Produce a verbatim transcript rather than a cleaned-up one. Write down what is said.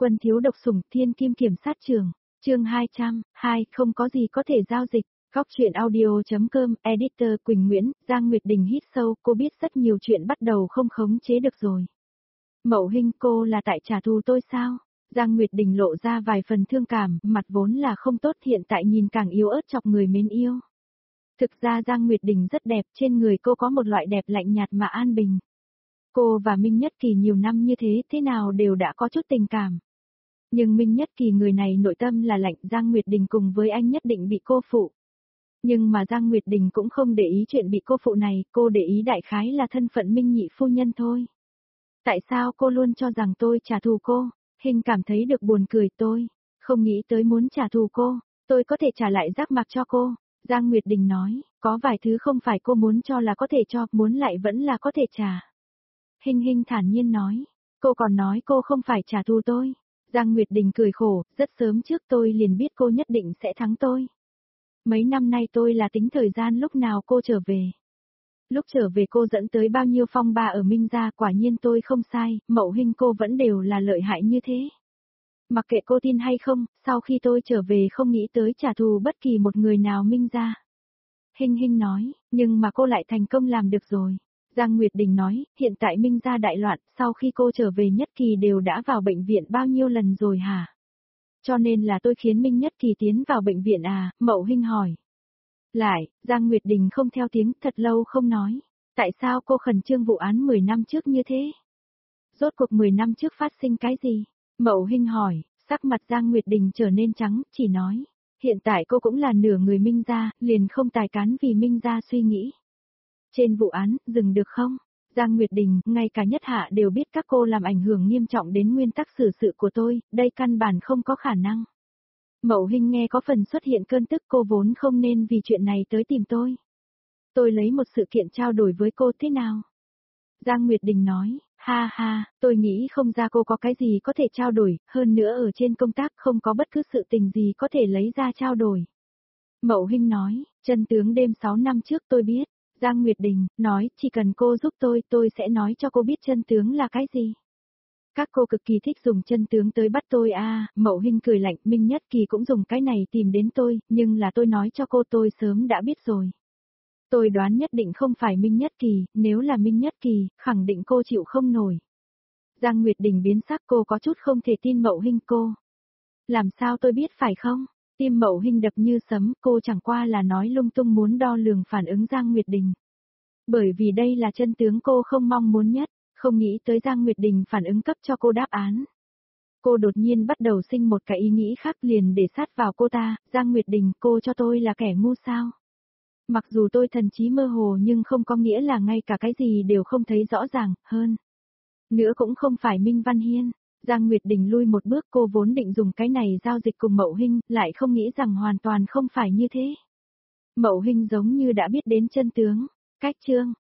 Quân thiếu độc sủng thiên kim kiểm sát trường, chương hai trăm, hai không có gì có thể giao dịch. Góc truyện audio.com, editor Quỳnh Nguyễn, Giang Nguyệt Đình hít sâu, cô biết rất nhiều chuyện bắt đầu không khống chế được rồi. Mậu Hinh, cô là tại trả thù tôi sao? Giang Nguyệt Đình lộ ra vài phần thương cảm, mặt vốn là không tốt hiện tại nhìn càng yếu ớt chọc người mến yêu. Thực ra Giang Nguyệt Đình rất đẹp, trên người cô có một loại đẹp lạnh nhạt mà an bình. Cô và Minh Nhất Kỳ nhiều năm như thế, thế nào đều đã có chút tình cảm. Nhưng Minh Nhất Kỳ người này nội tâm là lạnh, Giang Nguyệt Đình cùng với anh nhất định bị cô phụ. Nhưng mà Giang Nguyệt Đình cũng không để ý chuyện bị cô phụ này, cô để ý đại khái là thân phận Minh nhị phu nhân thôi. Tại sao cô luôn cho rằng tôi trả thù cô? Hình cảm thấy được buồn cười, tôi không nghĩ tới muốn trả thù cô, tôi có thể trả lại giác mạc cho cô. Giang Nguyệt Đình nói, có vài thứ không phải cô muốn cho là có thể cho, muốn lại vẫn là có thể trả. Hình Hình thản nhiên nói, cô còn nói cô không phải trả thù tôi. Giang Nguyệt Đình cười khổ, rất sớm trước tôi liền biết cô nhất định sẽ thắng tôi. Mấy năm nay tôi là tính thời gian lúc nào cô trở về. Lúc trở về cô dẫn tới bao nhiêu phong ba ở Minh gia, quả nhiên tôi không sai, Mậu Hinh cô vẫn đều là lợi hại như thế. Mặc kệ cô tin hay không, sau khi tôi trở về không nghĩ tới trả thù bất kỳ một người nào Minh gia. Hình Hình nói, nhưng mà cô lại thành công làm được rồi. Giang Nguyệt Đình nói, hiện tại Minh gia đại loạn, sau khi cô trở về Nhất Kỳ đều đã vào bệnh viện bao nhiêu lần rồi hả? Cho nên là tôi khiến Minh Nhất Kỳ tiến vào bệnh viện à, Mậu Hinh hỏi. Lại, Giang Nguyệt Đình không theo tiếng, thật lâu không nói. Tại sao cô khẩn trương vụ án mười năm trước như thế? Rốt cuộc mười năm trước phát sinh cái gì? Mậu Hinh hỏi, sắc mặt Giang Nguyệt Đình trở nên trắng, chỉ nói. Hiện tại cô cũng là nửa người Minh gia, liền không tài cán vì Minh gia suy nghĩ. Trên vụ án, dừng được không? Giang Nguyệt Đình, ngay cả nhất hạ đều biết các cô làm ảnh hưởng nghiêm trọng đến nguyên tắc xử sự của tôi, đây căn bản không có khả năng. Mậu Hinh nghe có phần xuất hiện cơn tức, cô vốn không nên vì chuyện này tới tìm tôi. Tôi lấy một sự kiện trao đổi với cô thế nào? Giang Nguyệt Đình nói, ha ha, tôi nghĩ không ra cô có cái gì có thể trao đổi, hơn nữa ở trên công tác không có bất cứ sự tình gì có thể lấy ra trao đổi. Mậu Hinh nói, chân tướng đêm sáu năm trước tôi biết. Giang Nguyệt Đình nói, chỉ cần cô giúp tôi, tôi sẽ nói cho cô biết chân tướng là cái gì. Các cô cực kỳ thích dùng chân tướng tới bắt tôi à, Mậu Hinh cười lạnh, Minh Nhất Kỳ cũng dùng cái này tìm đến tôi, nhưng là tôi nói cho cô tôi sớm đã biết rồi. Tôi đoán nhất định không phải Minh Nhất Kỳ, nếu là Minh Nhất Kỳ, khẳng định cô chịu không nổi. Giang Nguyệt Đình biến sắc, cô có chút không thể tin Mậu Hinh cô. Làm sao tôi biết phải không? Tim Mậu Hinh đập như sấm, cô chẳng qua là nói lung tung muốn đo lường phản ứng Giang Nguyệt Đình. Bởi vì đây là chân tướng cô không mong muốn nhất, không nghĩ tới Giang Nguyệt Đình phản ứng cấp cho cô đáp án. Cô đột nhiên bắt đầu sinh một cái ý nghĩ khác, liền để sát vào cô ta, Giang Nguyệt Đình, cô cho tôi là kẻ ngu sao? Mặc dù tôi thần trí mơ hồ nhưng không có nghĩa là ngay cả cái gì đều không thấy rõ ràng, hơn nữa cũng không phải Minh Văn Hiên. Giang Nguyệt Đình lui một bước, cô vốn định dùng cái này giao dịch cùng Mậu Hinh, lại không nghĩ rằng hoàn toàn không phải như thế. Mậu Hinh giống như đã biết đến chân tướng. Cách chương